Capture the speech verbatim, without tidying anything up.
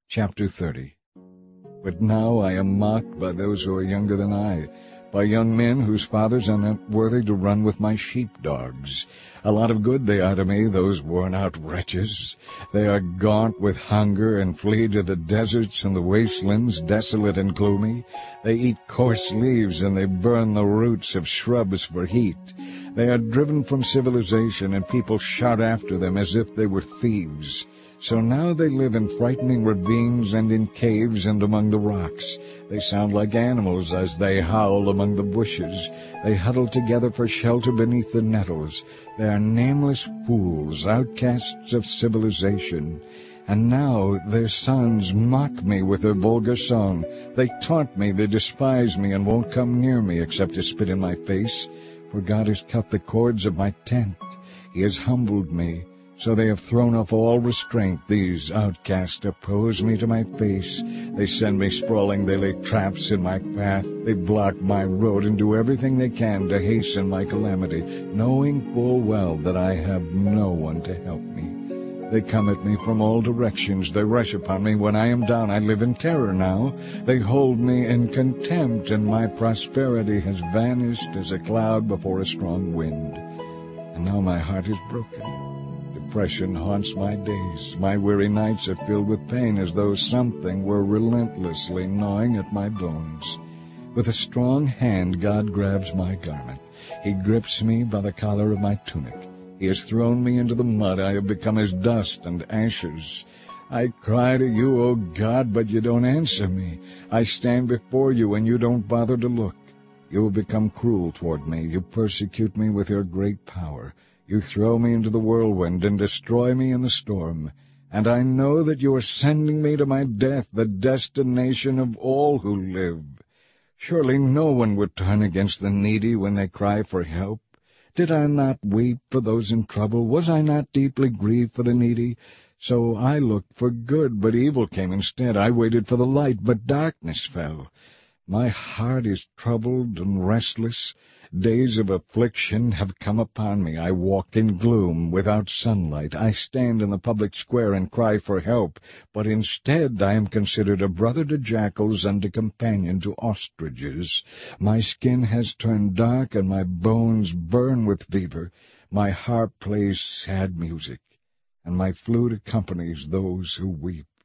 Chapter thirty. But now I am mocked by those who are younger than I, by young men whose fathers are not worthy to run with my sheep-dogs. A lot of good they are to me, those worn-out wretches. They are gaunt with hunger and flee to the deserts and the wastelands, desolate and gloomy. They eat coarse leaves and they burn the roots of shrubs for heat. They are driven from civilization, and people shout after them as if they were thieves. So now they live in frightening ravines and in caves and among the rocks. They sound like animals as they howl among the bushes. They huddle together for shelter beneath the nettles. They are nameless fools, outcasts of civilization. And now their sons mock me with their vulgar song. They taunt me, they despise me, and won't come near me except to spit in my face. For God has cut the cords of my tent. He has humbled me. So they have thrown off all restraint. These outcasts oppose me to my face. They send me sprawling. They lay traps in my path. They block my road and do everything they can to hasten my calamity, knowing full well that I have no one to help me. They come at me from all directions. They rush upon me. When I am down, I live in terror now. They hold me in contempt, and my prosperity has vanished as a cloud before a strong wind. And now my heart is broken. Depression haunts my days. My weary nights are filled with pain, as though something were relentlessly gnawing at my bones. With a strong hand God grabs my garment. He grips me by the collar of my tunic. He has thrown me into the mud. I have become as dust and ashes. I cry to you, O God, but you don't answer me. I stand before you, and you don't bother to look. You have become cruel toward me. You persecute me with your great power. You throw me into the whirlwind and destroy me in the storm. And I know that you are sending me to my death, the destination of all who live. Surely no one would turn against the needy when they cry for help. Did I not weep for those in trouble? Was I not deeply grieved for the needy? So I looked for good, but evil came instead. I waited for the light, but darkness fell. My heart is troubled and restless. Days of affliction have come upon me. I walk in gloom, without sunlight. I stand in the public square and cry for help, but instead I am considered a brother to jackals and a companion to ostriches. My skin has turned dark, and my bones burn with fever. My harp plays sad music, and my flute accompanies those who weep.